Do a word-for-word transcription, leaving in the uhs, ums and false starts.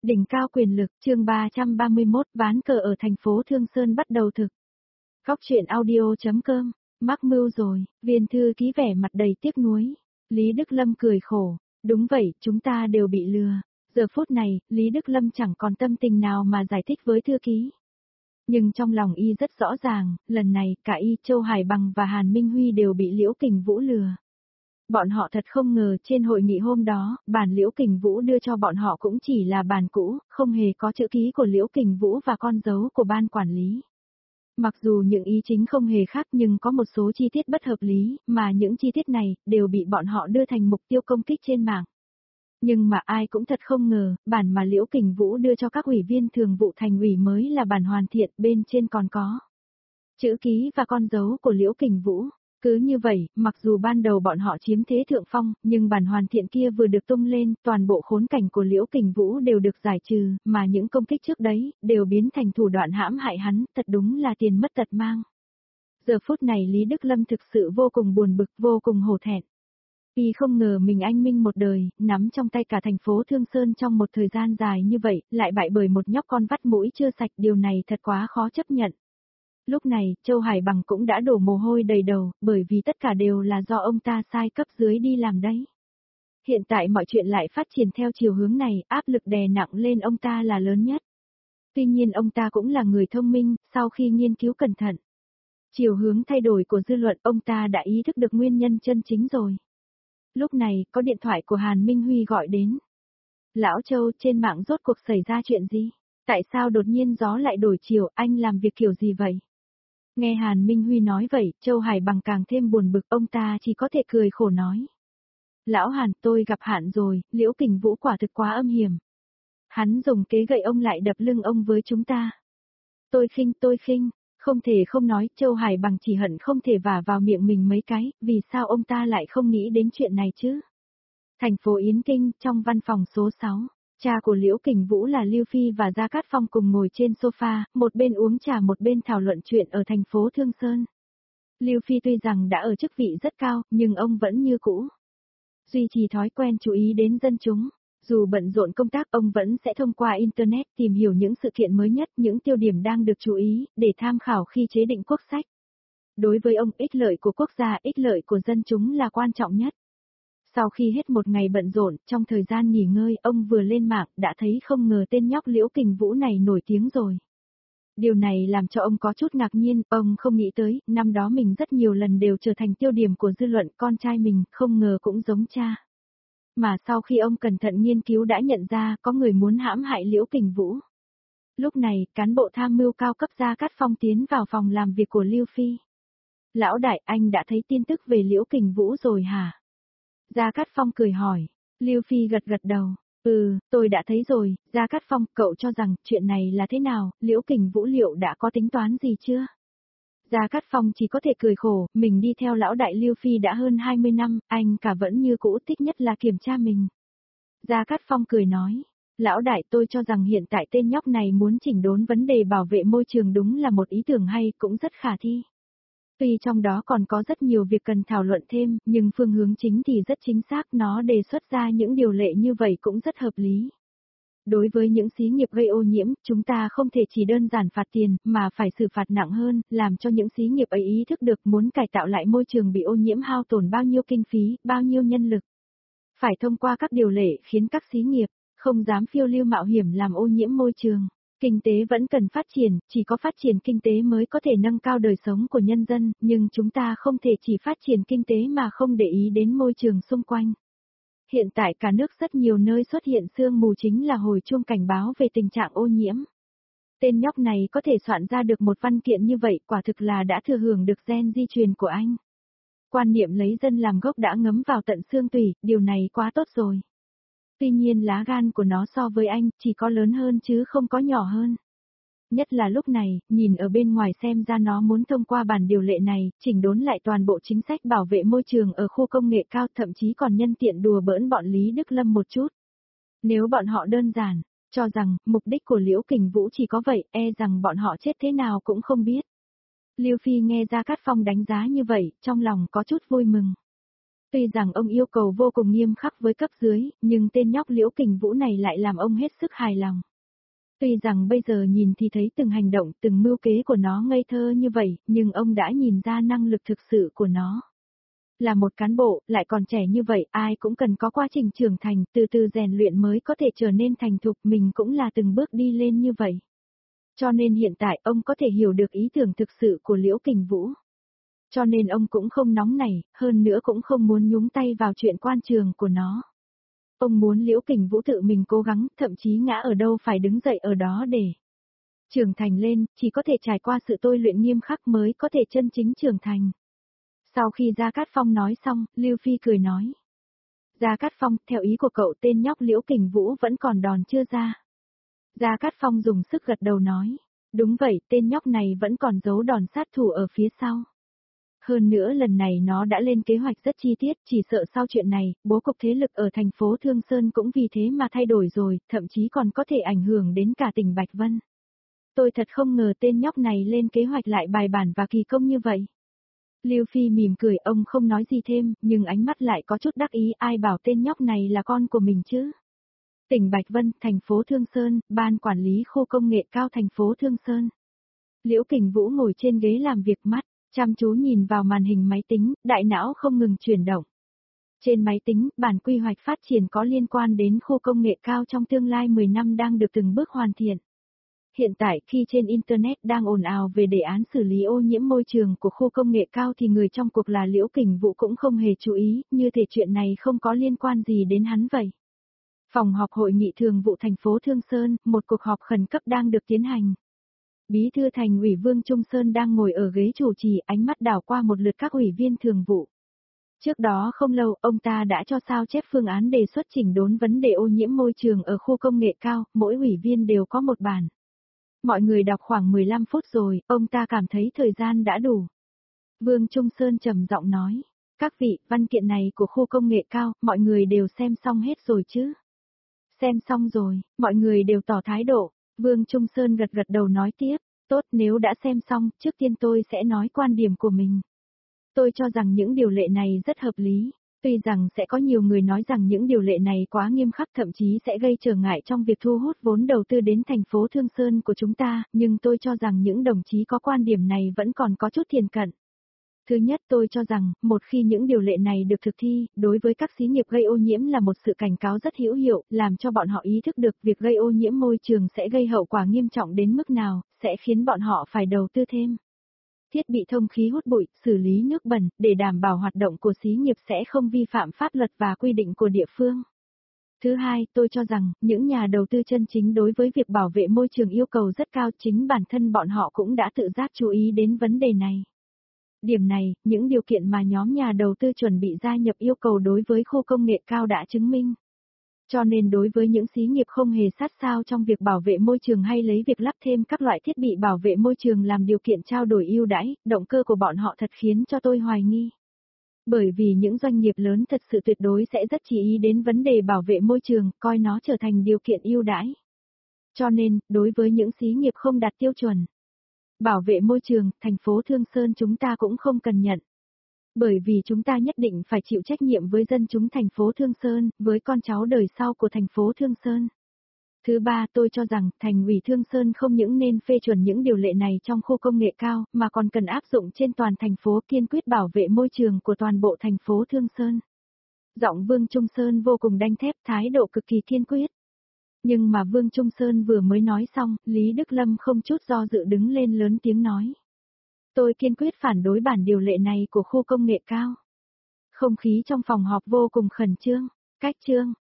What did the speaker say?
Đỉnh cao quyền lực, chương ba trăm ba mươi mốt, ván cờ ở thành phố Thương Sơn bắt đầu thực. Góc truyện audio.com, mắc mưu rồi, viên thư ký vẻ mặt đầy tiếc nuối. Lý Đức Lâm cười khổ, đúng vậy, chúng ta đều bị lừa. Giờ phút này, Lý Đức Lâm chẳng còn tâm tình nào mà giải thích với thư ký. Nhưng trong lòng y rất rõ ràng, lần này, cả y, Châu Hải Bằng và Hàn Minh Huy đều bị Liễu Kình Vũ lừa. Bọn họ thật không ngờ trên hội nghị hôm đó, bản Liễu Kình Vũ đưa cho bọn họ cũng chỉ là bản cũ, không hề có chữ ký của Liễu Kình Vũ và con dấu của ban quản lý. Mặc dù những ý chính không hề khác nhưng có một số chi tiết bất hợp lý, mà những chi tiết này đều bị bọn họ đưa thành mục tiêu công kích trên mạng. Nhưng mà ai cũng thật không ngờ, bản mà Liễu Kình Vũ đưa cho các ủy viên thường vụ thành ủy mới là bản hoàn thiện, bên trên còn có chữ ký và con dấu của Liễu Kình Vũ. Cứ như vậy, mặc dù ban đầu bọn họ chiếm thế thượng phong, nhưng bản hoàn thiện kia vừa được tung lên, toàn bộ khốn cảnh của Liễu Kình Vũ đều được giải trừ, mà những công kích trước đấy, đều biến thành thủ đoạn hãm hại hắn, thật đúng là tiền mất tật mang. Giờ phút này Lý Đức Lâm thực sự vô cùng buồn bực, vô cùng hổ thẹn. Vì không ngờ mình anh minh một đời, nắm trong tay cả thành phố Thương Sơn trong một thời gian dài như vậy, lại bại bởi một nhóc con vắt mũi chưa sạch, điều này thật quá khó chấp nhận. Lúc này, Châu Hải Bằng cũng đã đổ mồ hôi đầy đầu, bởi vì tất cả đều là do ông ta sai cấp dưới đi làm đấy. Hiện tại mọi chuyện lại phát triển theo chiều hướng này, áp lực đè nặng lên ông ta là lớn nhất. Tuy nhiên ông ta cũng là người thông minh, sau khi nghiên cứu cẩn thận. Chiều hướng thay đổi của dư luận ông ta đã ý thức được nguyên nhân chân chính rồi. Lúc này, có điện thoại của Hàn Minh Huy gọi đến. Lão Châu, trên mạng rốt cuộc xảy ra chuyện gì? Tại sao đột nhiên gió lại đổi chiều, anh làm việc kiểu gì vậy? Nghe Hàn Minh Huy nói vậy, Châu Hải Bằng càng thêm buồn bực, ông ta chỉ có thể cười khổ nói. Lão Hàn, tôi gặp hạn rồi, Liễu Kình Vũ quả thực quá âm hiểm. Hắn dùng kế gậy ông lại đập lưng ông với chúng ta. Tôi khinh, tôi khinh, không thể không nói, Châu Hải Bằng chỉ hận không thể vả vào miệng mình mấy cái, vì sao ông ta lại không nghĩ đến chuyện này chứ? Thành phố Yến Kinh, trong văn phòng số sáu. Cha của Liễu Kình Vũ là Lưu Phi và Gia Cát Phong cùng ngồi trên sofa, một bên uống trà một bên thảo luận chuyện ở thành phố Thương Sơn. Lưu Phi tuy rằng đã ở chức vị rất cao, nhưng ông vẫn như cũ. Duy trì thói quen chú ý đến dân chúng. Dù bận rộn công tác ông vẫn sẽ thông qua Internet tìm hiểu những sự kiện mới nhất, những tiêu điểm đang được chú ý, để tham khảo khi chế định quốc sách. Đối với ông, ích lợi của quốc gia, ích lợi của dân chúng là quan trọng nhất. Sau khi hết một ngày bận rộn, trong thời gian nghỉ ngơi, ông vừa lên mạng, đã thấy không ngờ tên nhóc Liễu Kình Vũ này nổi tiếng rồi. Điều này làm cho ông có chút ngạc nhiên, ông không nghĩ tới, năm đó mình rất nhiều lần đều trở thành tiêu điểm của dư luận, con trai mình, không ngờ cũng giống cha. Mà sau khi ông cẩn thận nghiên cứu đã nhận ra, có người muốn hãm hại Liễu Kình Vũ. Lúc này, cán bộ tham mưu cao cấp Gia Cát Phong tiến vào phòng làm việc của Lưu Phi. Lão đại, anh đã thấy tin tức về Liễu Kình Vũ rồi hả? Gia Cát Phong cười hỏi. Lưu Phi gật gật đầu. Ừ, tôi đã thấy rồi. Gia Cát Phong, cậu cho rằng chuyện này là thế nào, Liễu Kình Vũ liệu đã có tính toán gì chưa? Gia Cát Phong chỉ có thể cười khổ, mình đi theo lão đại Lưu Phi đã hơn hai mươi năm, anh cả vẫn như cũ, thích nhất là kiểm tra mình. Gia Cát Phong cười nói. Lão đại, tôi cho rằng hiện tại tên nhóc này muốn chỉnh đốn vấn đề bảo vệ môi trường đúng là một ý tưởng hay, cũng rất khả thi. Tuy trong đó còn có rất nhiều việc cần thảo luận thêm, nhưng phương hướng chính thì rất chính xác, nó đề xuất ra những điều lệ như vậy cũng rất hợp lý. Đối với những xí nghiệp gây ô nhiễm, chúng ta không thể chỉ đơn giản phạt tiền, mà phải xử phạt nặng hơn, làm cho những xí nghiệp ấy ý thức được muốn cải tạo lại môi trường bị ô nhiễm hao tổn bao nhiêu kinh phí, bao nhiêu nhân lực. Phải thông qua các điều lệ khiến các xí nghiệp không dám phiêu lưu mạo hiểm làm ô nhiễm môi trường. Kinh tế vẫn cần phát triển, chỉ có phát triển kinh tế mới có thể nâng cao đời sống của nhân dân, nhưng chúng ta không thể chỉ phát triển kinh tế mà không để ý đến môi trường xung quanh. Hiện tại cả nước rất nhiều nơi xuất hiện sương mù chính là hồi chuông cảnh báo về tình trạng ô nhiễm. Tên nhóc này có thể soạn ra được một văn kiện như vậy, quả thực là đã thừa hưởng được gen di truyền của anh. Quan niệm lấy dân làm gốc đã ngấm vào tận xương tủy, điều này quá tốt rồi. Tuy nhiên lá gan của nó so với anh, chỉ có lớn hơn chứ không có nhỏ hơn. Nhất là lúc này, nhìn ở bên ngoài xem ra nó muốn thông qua bản điều lệ này, chỉnh đốn lại toàn bộ chính sách bảo vệ môi trường ở khu công nghệ cao, thậm chí còn nhân tiện đùa bỡn bọn Lý Đức Lâm một chút. Nếu bọn họ đơn giản, cho rằng, mục đích của Liễu Kình Vũ chỉ có vậy, e rằng bọn họ chết thế nào cũng không biết. Lưu Phi nghe Gia Cát Phong đánh giá như vậy, trong lòng có chút vui mừng. Tuy rằng ông yêu cầu vô cùng nghiêm khắc với cấp dưới, nhưng tên nhóc Liễu Kình Vũ này lại làm ông hết sức hài lòng. Tuy rằng bây giờ nhìn thì thấy từng hành động, từng mưu kế của nó ngây thơ như vậy, nhưng ông đã nhìn ra năng lực thực sự của nó. Là một cán bộ, lại còn trẻ như vậy, ai cũng cần có quá trình trưởng thành, từ từ rèn luyện mới có thể trở nên thành thục, mình cũng là từng bước đi lên như vậy. Cho nên hiện tại ông có thể hiểu được ý tưởng thực sự của Liễu Kình Vũ. Cho nên ông cũng không nóng nảy, hơn nữa cũng không muốn nhúng tay vào chuyện quan trường của nó. Ông muốn Liễu Kình Vũ tự mình cố gắng, thậm chí ngã ở đâu phải đứng dậy ở đó để trưởng thành lên, chỉ có thể trải qua sự tôi luyện nghiêm khắc mới có thể chân chính trưởng thành. Sau khi Gia Cát Phong nói xong, Lưu Phi cười nói. Gia Cát Phong, theo ý của cậu tên nhóc Liễu Kình Vũ vẫn còn đòn chưa ra. Gia Cát Phong dùng sức gật đầu nói. Đúng vậy, tên nhóc này vẫn còn giấu đòn sát thủ ở phía sau. Hơn nữa lần này nó đã lên kế hoạch rất chi tiết, chỉ sợ sau chuyện này, bố cục thế lực ở thành phố Thương Sơn cũng vì thế mà thay đổi rồi, thậm chí còn có thể ảnh hưởng đến cả tỉnh Bạch Vân. Tôi thật không ngờ tên nhóc này lên kế hoạch lại bài bản và kỳ công như vậy. Lưu Phi mỉm cười, ông không nói gì thêm, nhưng ánh mắt lại có chút đắc ý, ai bảo tên nhóc này là con của mình chứ. Tỉnh Bạch Vân, thành phố Thương Sơn, ban quản lý khu công nghệ cao thành phố Thương Sơn. Liễu Kình Vũ ngồi trên ghế làm việc, mắt chăm chú nhìn vào màn hình máy tính, đại não không ngừng chuyển động. Trên máy tính, bản quy hoạch phát triển có liên quan đến khu công nghệ cao trong tương lai mười năm đang được từng bước hoàn thiện. Hiện tại khi trên Internet đang ồn ào về đề án xử lý ô nhiễm môi trường của khu công nghệ cao thì người trong cuộc là Liễu Kình Vũ cũng không hề chú ý, như thể chuyện này không có liên quan gì đến hắn vậy. Phòng họp hội nghị thường vụ thành phố Thương Sơn, một cuộc họp khẩn cấp đang được tiến hành. Bí thư thành ủy Vương Trung Sơn đang ngồi ở ghế chủ trì, ánh mắt đảo qua một lượt các ủy viên thường vụ. Trước đó không lâu, ông ta đã cho sao chép phương án đề xuất chỉnh đốn vấn đề ô nhiễm môi trường ở khu công nghệ cao, mỗi ủy viên đều có một bản. Mọi người đọc khoảng mười lăm phút rồi, ông ta cảm thấy thời gian đã đủ. Vương Trung Sơn trầm giọng nói, các vị, văn kiện này của khu công nghệ cao, mọi người đều xem xong hết rồi chứ? Xem xong rồi, mọi người đều tỏ thái độ. Vương Trung Sơn gật gật đầu nói tiếp, tốt, nếu đã xem xong, trước tiên tôi sẽ nói quan điểm của mình. Tôi cho rằng những điều lệ này rất hợp lý, tuy rằng sẽ có nhiều người nói rằng những điều lệ này quá nghiêm khắc, thậm chí sẽ gây trở ngại trong việc thu hút vốn đầu tư đến thành phố Thương Sơn của chúng ta, nhưng tôi cho rằng những đồng chí có quan điểm này vẫn còn có chút thiền cận. Thứ nhất, tôi cho rằng, một khi những điều lệ này được thực thi, đối với các xí nghiệp gây ô nhiễm là một sự cảnh cáo rất hữu hiệu, làm cho bọn họ ý thức được việc gây ô nhiễm môi trường sẽ gây hậu quả nghiêm trọng đến mức nào, sẽ khiến bọn họ phải đầu tư thêm thiết bị thông khí hút bụi, xử lý nước bẩn, để đảm bảo hoạt động của xí nghiệp sẽ không vi phạm pháp luật và quy định của địa phương. Thứ hai, tôi cho rằng, những nhà đầu tư chân chính đối với việc bảo vệ môi trường yêu cầu rất cao, chính bản thân bọn họ cũng đã tự giác chú ý đến vấn đề này. Điểm này, những điều kiện mà nhóm nhà đầu tư chuẩn bị gia nhập yêu cầu đối với khu công nghệ cao đã chứng minh. Cho nên đối với những xí nghiệp không hề sát sao trong việc bảo vệ môi trường hay lấy việc lắp thêm các loại thiết bị bảo vệ môi trường làm điều kiện trao đổi ưu đãi, động cơ của bọn họ thật khiến cho tôi hoài nghi. Bởi vì những doanh nghiệp lớn thật sự tuyệt đối sẽ rất chú ý đến vấn đề bảo vệ môi trường, coi nó trở thành điều kiện ưu đãi. Cho nên, đối với những xí nghiệp không đạt tiêu chuẩn bảo vệ môi trường, thành phố Thương Sơn chúng ta cũng không cần nhận. Bởi vì chúng ta nhất định phải chịu trách nhiệm với dân chúng thành phố Thương Sơn, với con cháu đời sau của thành phố Thương Sơn. Thứ ba, tôi cho rằng, thành ủy Thương Sơn không những nên phê chuẩn những điều lệ này trong khu công nghệ cao, mà còn cần áp dụng trên toàn thành phố, kiên quyết bảo vệ môi trường của toàn bộ thành phố Thương Sơn. Giọng Vương Trung Sơn vô cùng đanh thép, thái độ cực kỳ kiên quyết. Nhưng mà Vương Trung Sơn vừa mới nói xong, Lý Đức Lâm không chút do dự đứng lên lớn tiếng nói. Tôi kiên quyết phản đối bản điều lệ này của khu công nghệ cao. Không khí trong phòng họp vô cùng khẩn trương. Cách chương.